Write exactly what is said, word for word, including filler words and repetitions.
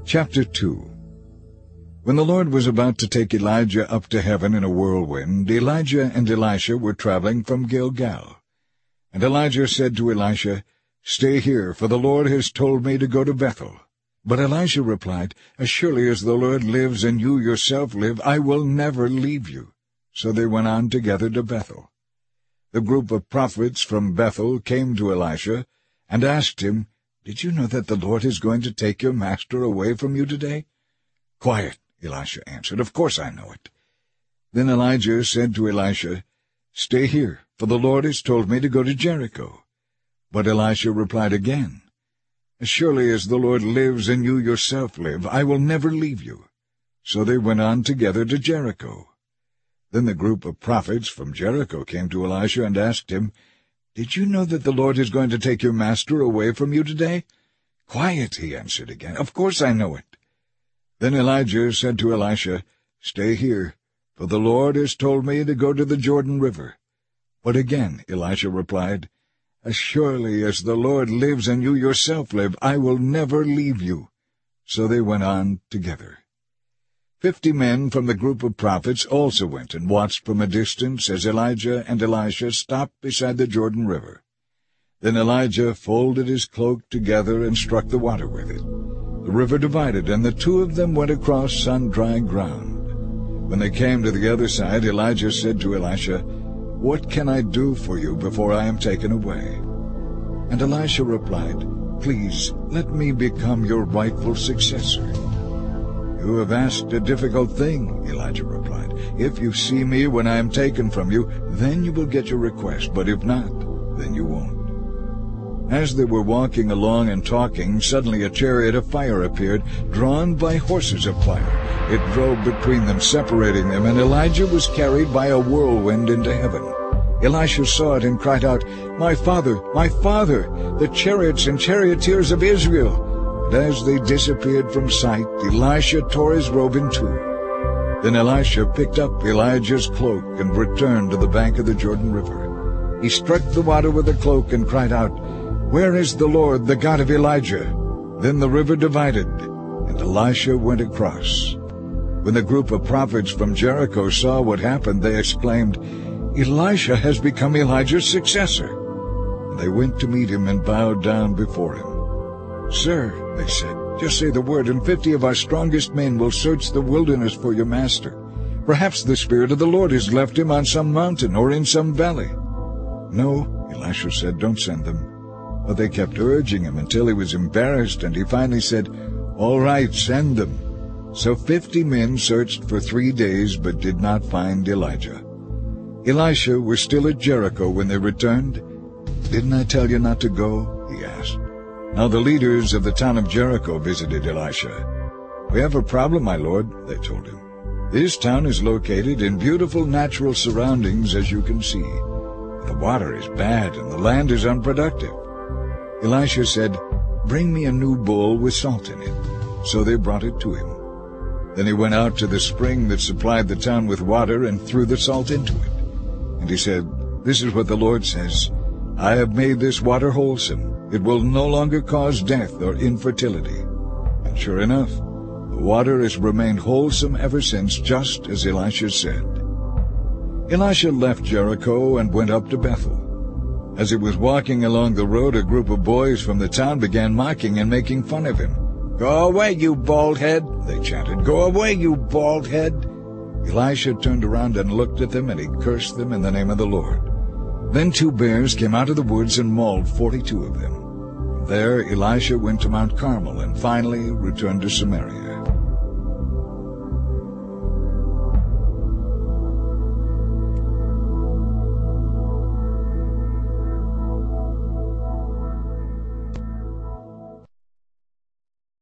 Chapter two. When the Lord was about to take Elijah up to heaven in a whirlwind, Elijah and Elisha were traveling from Gilgal. And Elijah said to Elisha, "Stay here, for the Lord has told me to go to Bethel." But Elisha replied, "As surely as the Lord lives and you yourself live, I will never leave you." So they went on together to Bethel. The group of prophets from Bethel came to Elisha and asked him, "Did you know that the Lord is going to take your master away from you today?" "Quiet," Elisha answered. "Of course I know it." Then Elijah said to Elisha, "Stay here, for the Lord has told me to go to Jericho." But Elisha replied again, "As surely as the Lord lives and you yourself live, I will never leave you." So they went on together to Jericho. Then the group of prophets from Jericho came to Elisha and asked him, "Did you know that the Lord is going to take your master away from you today?" "Quiet," he answered again. "Of course I know it." Then Elijah said to Elisha, "Stay here, for the Lord has told me to go to the Jordan River." But again Elisha replied, "As surely as the Lord lives and you yourself live, I will never leave you." So they went on together. Fifty men from the group of prophets also went and watched from a distance as Elijah and Elisha stopped beside the Jordan River. Then Elijah folded his cloak together and struck the water with it. The river divided, and the two of them went across on dry ground. When they came to the other side, Elijah said to Elisha, "What can I do for you before I am taken away?" And Elisha replied, "Please, let me become your rightful successor." "You have asked a difficult thing," Elijah replied. "If you see me when I am taken from you, then you will get your request, but if not, then you won't." As they were walking along and talking, suddenly a chariot of fire appeared, drawn by horses of fire. It drove between them, separating them, and Elijah was carried by a whirlwind into heaven. Elisha saw it and cried out, "My father, my father, the chariots and charioteers of Israel!" And as they disappeared from sight, Elisha tore his robe in two. Then Elisha picked up Elijah's cloak and returned to the bank of the Jordan River. He struck the water with the cloak and cried out, "Where is the Lord, the God of Elijah?" Then the river divided, and Elisha went across. When the group of prophets from Jericho saw what happened, they exclaimed, "Elisha has become Elijah's successor." And they went to meet him and bowed down before him. "Sir," they said, "just say the word, and fifty of our strongest men will search the wilderness for your master. Perhaps the Spirit of the Lord has left him on some mountain or in some valley." "No," Elisha said, "don't send them." But they kept urging him until he was embarrassed, and he finally said, "All right, send them." So fifty men searched for three days but did not find Elijah. Elisha was still at Jericho when they returned. "Didn't I tell you not to go?" he asked. Now the leaders of the town of Jericho visited Elisha. "We have a problem, my lord," they told him. "This town is located in beautiful natural surroundings, as you can see. The water is bad and the land is unproductive." Elisha said, "Bring me a new bowl with salt in it." So they brought it to him. Then he went out to the spring that supplied the town with water and threw the salt into it. And he said, "This is what the Lord says, I have made this water wholesome. It will no longer cause death or infertility." And sure enough, the water has remained wholesome ever since, just as Elisha said. Elisha left Jericho and went up to Bethel. As he was walking along the road, a group of boys from the town began mocking and making fun of him. "Go away, you bald head!" they chanted. "Go away, you bald head!" Elisha turned around and looked at them, and he cursed them in the name of the Lord. Then two bears came out of the woods and mauled forty-two of them. There Elisha went to Mount Carmel and finally returned to Samaria.